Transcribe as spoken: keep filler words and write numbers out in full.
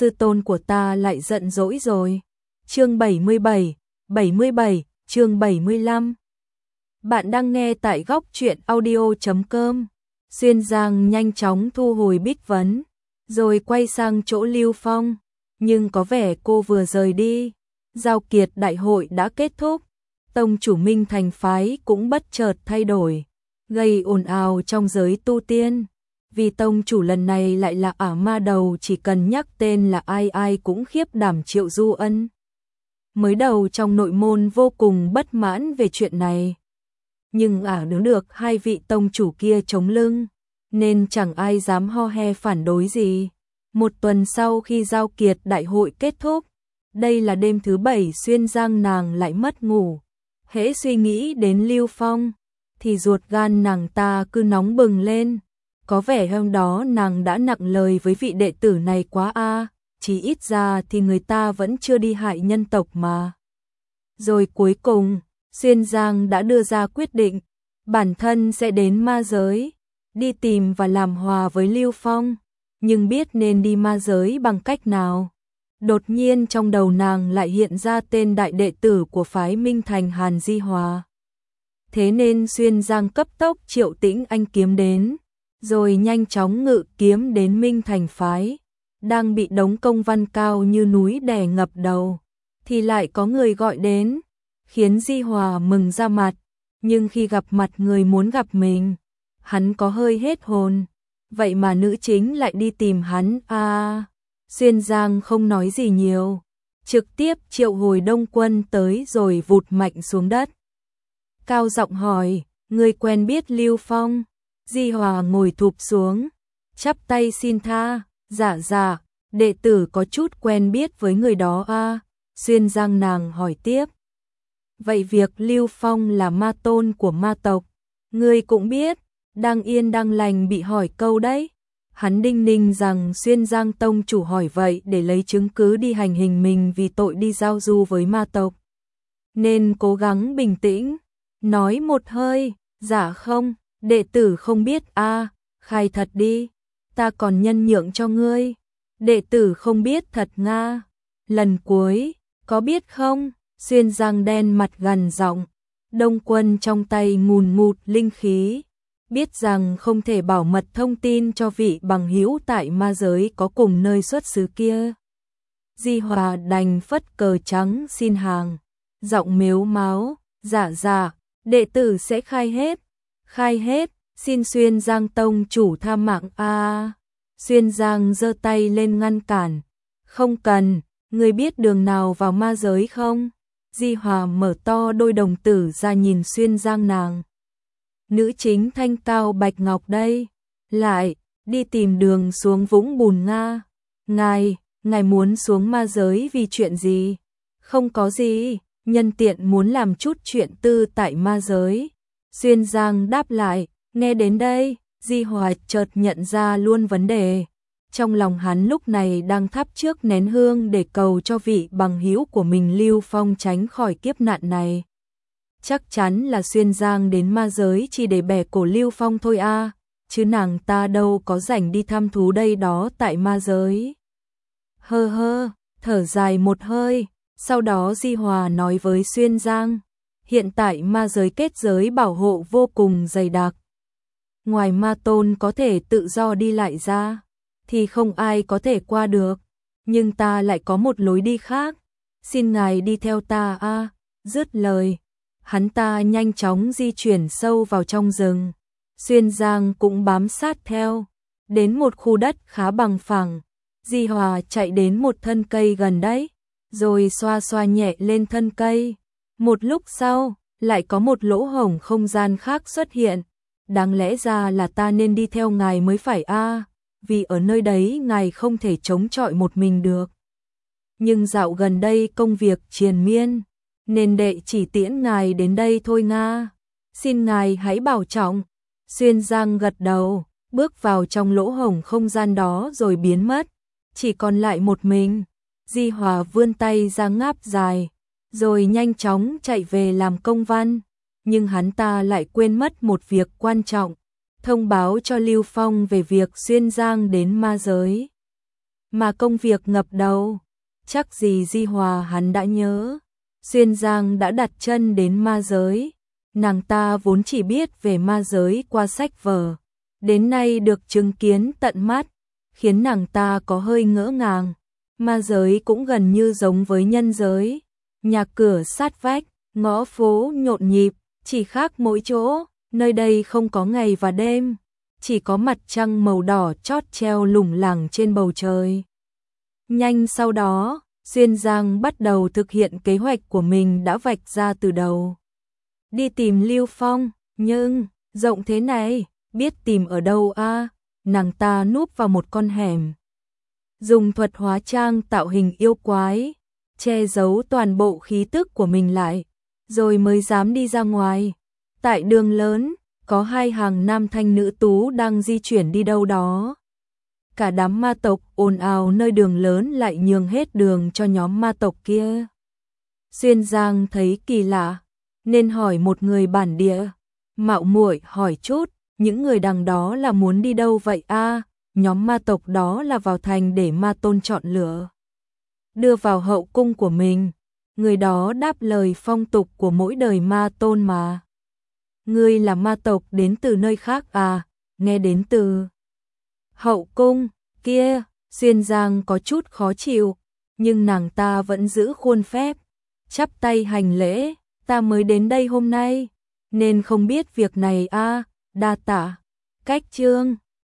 sư tôn của ta lại giận dỗi rồi. Chương bảy mươi bảy, bảy mươi bảy, chương bảy mươi lăm. Bạn đang nghe tại góc truyện audio chấm com. Xuyên Giang nhanh chóng thu hồi Bích Vấn, rồi quay sang chỗ Lưu Phong, nhưng có vẻ cô vừa rời đi. Giao Kiệt đại hội đã kết thúc, tông chủ Minh Thành phái cũng bất chợt thay đổi, gây ồn ào trong giới tu tiên. Vì tông chủ lần này lại là Ả Ma Đầu, chỉ cần nhắc tên là ai ai cũng khiếp đảm. Triệu Du Ân mới đầu trong nội môn vô cùng bất mãn về chuyện này, nhưng Ả đứng được hai vị tông chủ kia chống lưng, nên chẳng ai dám ho he phản đối gì. Một tuần sau khi Giao Kiệt đại hội kết thúc, đây là đêm thứ bảy Xuyên Giang nàng lại mất ngủ. Hễ suy nghĩ đến Lưu Phong, thì ruột gan nàng ta cứ nóng bừng lên. Có vẻ hôm đó nàng đã nặng lời với vị đệ tử này quá a, à, chỉ ít ra thì người ta vẫn chưa đi hại nhân tộc mà. Rồi cuối cùng, Xuyên Giang đã đưa ra quyết định, bản thân sẽ đến ma giới, đi tìm và làm hòa với Lưu Phong, nhưng biết nên đi ma giới bằng cách nào. Đột nhiên trong đầu nàng lại hiện ra tên đại đệ tử của phái Minh Thành Hàn Di Hòa. Thế nên Xuyên Giang cấp tốc triệu Tĩnh Anh kiếm đến, rồi nhanh chóng ngự kiếm đến Minh Thành phái. Đang bị đống công văn cao như núi đè ngập đầu, thì lại có người gọi đến, khiến Di Hòa mừng ra mặt. Nhưng khi gặp mặt người muốn gặp mình, hắn có hơi hết hồn. Vậy mà nữ chính lại đi tìm hắn a à. Xuyên Giang không nói gì nhiều, trực tiếp triệu hồi Đông Quân tới rồi vụt mạnh xuống đất. Cao giọng hỏi, người quen biết Lưu Phong? Di Hòa ngồi thụp xuống, chắp tay xin tha, dạ dạ, đệ tử có chút quen biết với người đó a à. Xuyên Giang nàng hỏi tiếp, vậy việc Lưu Phong là ma tôn của ma tộc, ngươi cũng biết? Đang yên đang lành bị hỏi câu đấy. Hắn đinh ninh rằng Xuyên Giang tông chủ hỏi vậy để lấy chứng cứ đi hành hình mình vì tội đi giao du với ma tộc, nên cố gắng bình tĩnh, nói một hơi, dạ không, đệ tử không biết a à, khai thật đi, ta còn nhân nhượng cho ngươi. Đệ tử không biết thật nga, lần cuối, có biết không? Xuyên Giang đen mặt gằn giọng. Đông Quân trong tay ngùn ngụt linh khí, biết rằng không thể bảo mật thông tin cho vị bằng hữu tại ma giới có cùng nơi xuất xứ kia. Di Hòa đành phất cờ trắng xin hàng, giọng mếu máo, dạ dạ, đệ tử sẽ khai hết, khai hết, xin Xuyên Giang tông chủ tha mạng a à. Xuyên Giang giơ tay lên ngăn cản, không cần, người biết đường nào vào ma giới không? Di Hòa mở to đôi đồng tử ra nhìn Xuyên Giang nàng. Nữ chính thanh cao bạch ngọc đây, lại, đi tìm đường xuống vũng bùn nga. Ngài, ngài muốn xuống ma giới vì chuyện gì? Không có gì, nhân tiện muốn làm chút chuyện tư tại ma giới. Xuyên Giang đáp lại, nghe đến đây, Di Hòa chợt nhận ra luôn vấn đề. Trong lòng hắn lúc này đang thắp trước nén hương để cầu cho vị bằng hữu của mình Lưu Phong tránh khỏi kiếp nạn này. Chắc chắn là Xuyên Giang đến ma giới chỉ để bẻ cổ Lưu Phong thôi a, à, chứ nàng ta đâu có rảnh đi thăm thú đây đó tại ma giới. Hơ hơ, thở dài một hơi, sau đó Di Hòa nói với Xuyên Giang, hiện tại ma giới kết giới bảo hộ vô cùng dày đặc. Ngoài ma tôn có thể tự do đi lại ra, thì không ai có thể qua được, nhưng ta lại có một lối đi khác, xin ngài đi theo ta a. À. Dứt lời, hắn ta nhanh chóng di chuyển sâu vào trong rừng. Xuyên Giang cũng bám sát theo, đến một khu đất khá bằng phẳng. Di Hòa chạy đến một thân cây gần đấy, rồi xoa xoa nhẹ lên thân cây. Một lúc sau, lại có một lỗ hổng không gian khác xuất hiện. Đáng lẽ ra là ta nên đi theo ngài mới phải a, à, vì ở nơi đấy ngài không thể chống chọi một mình được. Nhưng dạo gần đây công việc triền miên, nên đệ chỉ tiễn ngài đến đây thôi nga. Xin ngài hãy bảo trọng. Xuyên Giang gật đầu, bước vào trong lỗ hổng không gian đó rồi biến mất. Chỉ còn lại một mình. Di Hòa vươn tay ra ngáp dài, rồi nhanh chóng chạy về làm công văn. Nhưng hắn ta lại quên mất một việc quan trọng, thông báo cho Lưu Phong về việc Xuyên Giang đến ma giới. mà công việc ngập đầu. Chắc gì Di Hòa hắn đã nhớ. Xuyên Giang đã đặt chân đến ma giới. Nàng ta vốn chỉ biết về ma giới qua sách vở, đến nay được chứng kiến tận mắt, khiến nàng ta có hơi ngỡ ngàng. Ma giới cũng gần như giống với nhân giới, nhà cửa sát vách, ngõ phố nhộn nhịp, chỉ khác mỗi chỗ, nơi đây không có ngày và đêm, chỉ có mặt trăng màu đỏ chót treo lủng lẳng trên bầu trời. Nhanh sau đó, Xuyên Giang bắt đầu thực hiện kế hoạch của mình đã vạch ra từ đầu. Đi tìm Lưu Phong, nhưng, rộng thế này, biết tìm ở đâu a? À? Nàng ta núp vào một con hẻm. Dùng thuật hóa trang tạo hình yêu quái, che giấu toàn bộ khí tức của mình lại, rồi mới dám đi ra ngoài. Tại đường lớn, có hai hàng nam thanh nữ tú đang di chuyển đi đâu đó. Cả đám ma tộc ồn ào nơi đường lớn lại nhường hết đường cho nhóm ma tộc kia. Xuyên Giang thấy kỳ lạ, nên hỏi một người bản địa, mạo muội hỏi chút, những người đằng đó là muốn đi đâu vậy a? À? Nhóm ma tộc đó là vào thành để ma tôn chọn lựa, đưa vào hậu cung của mình. Người đó đáp lời phong tục của mỗi đời ma tôn mà. Ngươi là ma tộc đến từ nơi khác à? Nghe đến từ hậu cung kia, Xuyên Giang có chút khó chịu, nhưng nàng ta vẫn giữ khuôn phép, chắp tay hành lễ. Ta mới đến đây hôm nay, nên không biết việc này a, à, đa tạ. Cách chương